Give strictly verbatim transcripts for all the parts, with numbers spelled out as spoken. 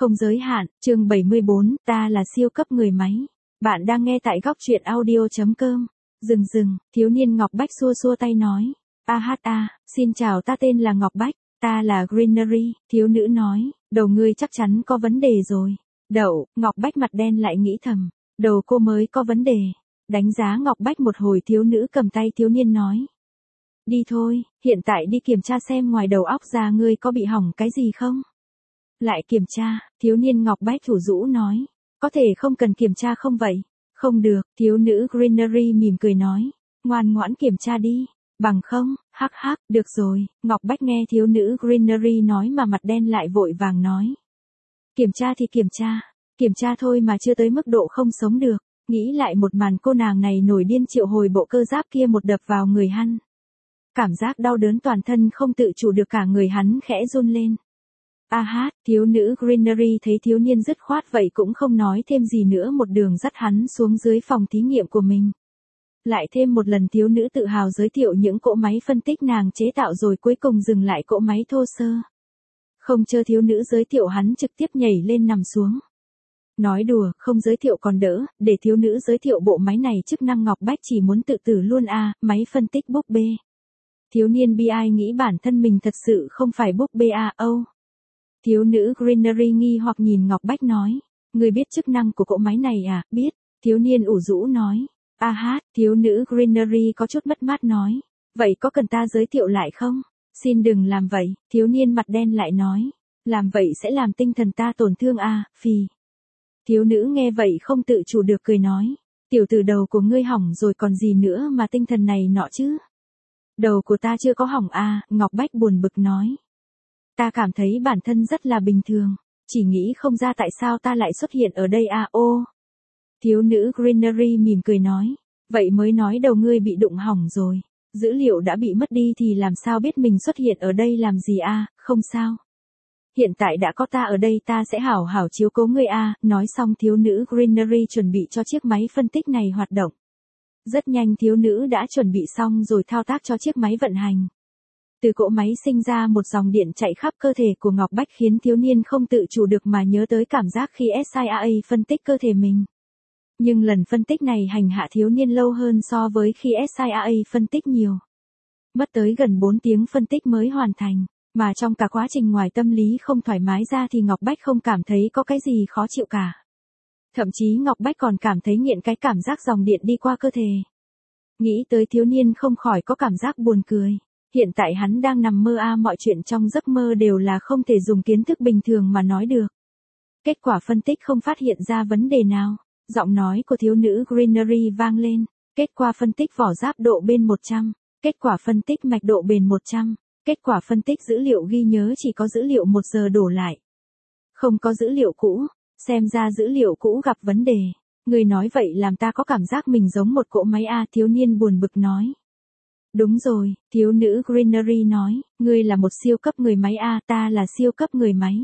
Không giới hạn, chương bảy mươi bốn, ta là siêu cấp người máy. Bạn đang nghe tại góc truyện audio.com. Dừng dừng, thiếu niên Ngọc Bách xua xua tay nói. A hát a, xin chào, ta tên là Ngọc Bách, ta là Greenery, thiếu nữ nói, đầu ngươi chắc chắn có vấn đề rồi. Đậu, Ngọc Bách mặt đen lại nghĩ thầm, đầu cô mới có vấn đề. Đánh giá Ngọc Bách một hồi, thiếu nữ cầm tay thiếu niên nói. Đi thôi, hiện tại đi kiểm tra xem ngoài đầu óc ra ngươi có bị hỏng cái gì không? Lại kiểm tra, thiếu niên Ngọc Bách thủ rũ nói. Có thể không cần kiểm tra không vậy? Không được, thiếu nữ Greenery mỉm cười nói. Ngoan ngoãn kiểm tra đi. Bằng không, hắc hắc, được rồi. Ngọc Bách nghe thiếu nữ Greenery nói mà mặt đen lại vội vàng nói. Kiểm tra thì kiểm tra. Kiểm tra thôi mà chưa tới mức độ không sống được. Nghĩ lại một màn cô nàng này nổi điên triệu hồi bộ cơ giáp kia một đập vào người hắn. Cảm giác đau đớn toàn thân không tự chủ được, cả người hắn khẽ run lên. A hát, thiếu nữ Greenery thấy thiếu niên dứt khoát vậy cũng không nói thêm gì nữa, một đường dắt hắn xuống dưới phòng thí nghiệm của mình. Lại thêm một lần thiếu nữ tự hào giới thiệu những cỗ máy phân tích nàng chế tạo, rồi cuối cùng dừng lại cỗ máy thô sơ. Không chờ thiếu nữ giới thiệu, hắn trực tiếp nhảy lên nằm xuống. Nói đùa, không giới thiệu còn đỡ, để thiếu nữ giới thiệu bộ máy này chức năng Ngọc Bách chỉ muốn tự tử luôn a, máy phân tích búp bê. Thiếu niên bi ai nghĩ bản thân mình thật sự không phải búp bê a, âu. Thiếu nữ Greenery nghi hoặc nhìn Ngọc Bách nói, người biết chức năng của cỗ máy này à? Biết, thiếu niên ủ rũ nói. A hát, thiếu nữ Greenery có chút mất mát nói, vậy có cần ta giới thiệu lại không? Xin đừng làm vậy, thiếu niên mặt đen lại nói, làm vậy sẽ làm tinh thần ta tổn thương a, à, phì. Thiếu nữ nghe vậy không tự chủ được cười nói, tiểu tử đầu của ngươi hỏng rồi còn gì nữa mà tinh thần này nọ chứ? Đầu của ta chưa có hỏng a, à, Ngọc Bách buồn bực nói. Ta cảm thấy bản thân rất là bình thường, chỉ nghĩ không ra tại sao ta lại xuất hiện ở đây a, à, ô. Thiếu nữ Greenery mỉm cười nói, vậy mới nói đầu ngươi bị đụng hỏng rồi, dữ liệu đã bị mất đi thì làm sao biết mình xuất hiện ở đây làm gì a, à? Không sao. Hiện tại đã có ta ở đây, ta sẽ hảo hảo chiếu cố ngươi a, à. Nói xong thiếu nữ Greenery chuẩn bị cho chiếc máy phân tích này hoạt động. Rất nhanh thiếu nữ đã chuẩn bị xong rồi thao tác cho chiếc máy vận hành. Từ cỗ máy sinh ra một dòng điện chạy khắp cơ thể của Ngọc Bách, khiến thiếu niên không tự chủ được mà nhớ tới cảm giác khi ét i a phân tích cơ thể mình. Nhưng lần phân tích này hành hạ thiếu niên lâu hơn so với khi ét i a phân tích nhiều. Mất tới gần bốn tiếng phân tích mới hoàn thành, mà trong cả quá trình ngoài tâm lý không thoải mái ra thì Ngọc Bách không cảm thấy có cái gì khó chịu cả. Thậm chí Ngọc Bách còn cảm thấy nghiện cái cảm giác dòng điện đi qua cơ thể. Nghĩ tới thiếu niên không khỏi có cảm giác buồn cười. Hiện tại hắn đang nằm mơ a, à, mọi chuyện trong giấc mơ đều là không thể dùng kiến thức bình thường mà nói được. Kết quả phân tích không phát hiện ra vấn đề nào. Giọng nói của thiếu nữ Greenery vang lên. Kết quả phân tích vỏ giáp độ bền một trăm. Kết quả phân tích mạch độ bền một trăm. Kết quả phân tích dữ liệu ghi nhớ chỉ có dữ liệu một giờ đổ lại. Không có dữ liệu cũ. Xem ra dữ liệu cũ gặp vấn đề. Người nói vậy làm ta có cảm giác mình giống một cỗ máy a, à, thiếu niên buồn bực nói. Đúng rồi, thiếu nữ Greenery nói, ngươi là một siêu cấp người máy a, à, ta là siêu cấp người máy.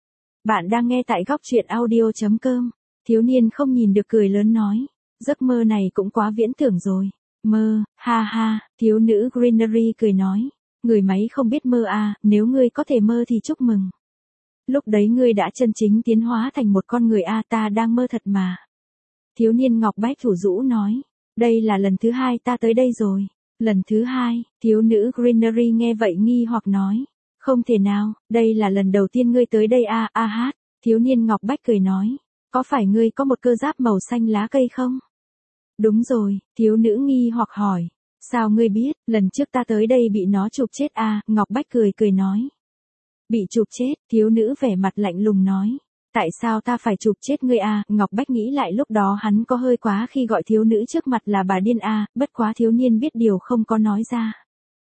Bạn đang nghe tại góc truyện audio.com. Thiếu niên không nhìn được cười lớn nói, giấc mơ này cũng quá viễn tưởng rồi. Mơ, ha ha, thiếu nữ Greenery cười nói, người máy không biết mơ a, à, nếu ngươi có thể mơ thì chúc mừng. Lúc đấy ngươi đã chân chính tiến hóa thành một con người a, à, ta đang mơ thật mà. Thiếu niên Ngọc Bách thủ rũ nói, đây là lần thứ hai ta tới đây rồi. Lần thứ hai, thiếu nữ Greenery nghe vậy nghi hoặc nói, không thể nào, đây là lần đầu tiên ngươi tới đây a, a hát. Thiếu niên Ngọc Bách cười nói, có phải ngươi có một cơ giáp màu xanh lá cây không? Đúng rồi, thiếu nữ nghi hoặc hỏi, sao ngươi biết, lần trước ta tới đây bị nó chụp chết a, Ngọc Bách cười cười nói. Bị chụp chết, thiếu nữ vẻ mặt lạnh lùng nói. Tại sao ta phải chụp chết ngươi a? Ngọc Bách nghĩ lại lúc đó hắn có hơi quá khi gọi thiếu nữ trước mặt là bà điên a, bất quá thiếu niên biết điều không có nói ra.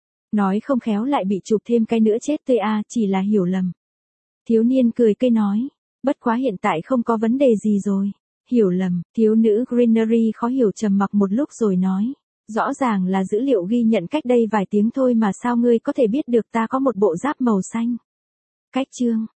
Nói không khéo lại bị chụp thêm cái nữa chết tươi a, chỉ là hiểu lầm. Thiếu niên cười cây nói, bất quá hiện tại không có vấn đề gì rồi. Hiểu lầm, thiếu nữ Greenery khó hiểu trầm mặc một lúc rồi nói, rõ ràng là dữ liệu ghi nhận cách đây vài tiếng thôi mà sao ngươi có thể biết được ta có một bộ giáp màu xanh? Cách chương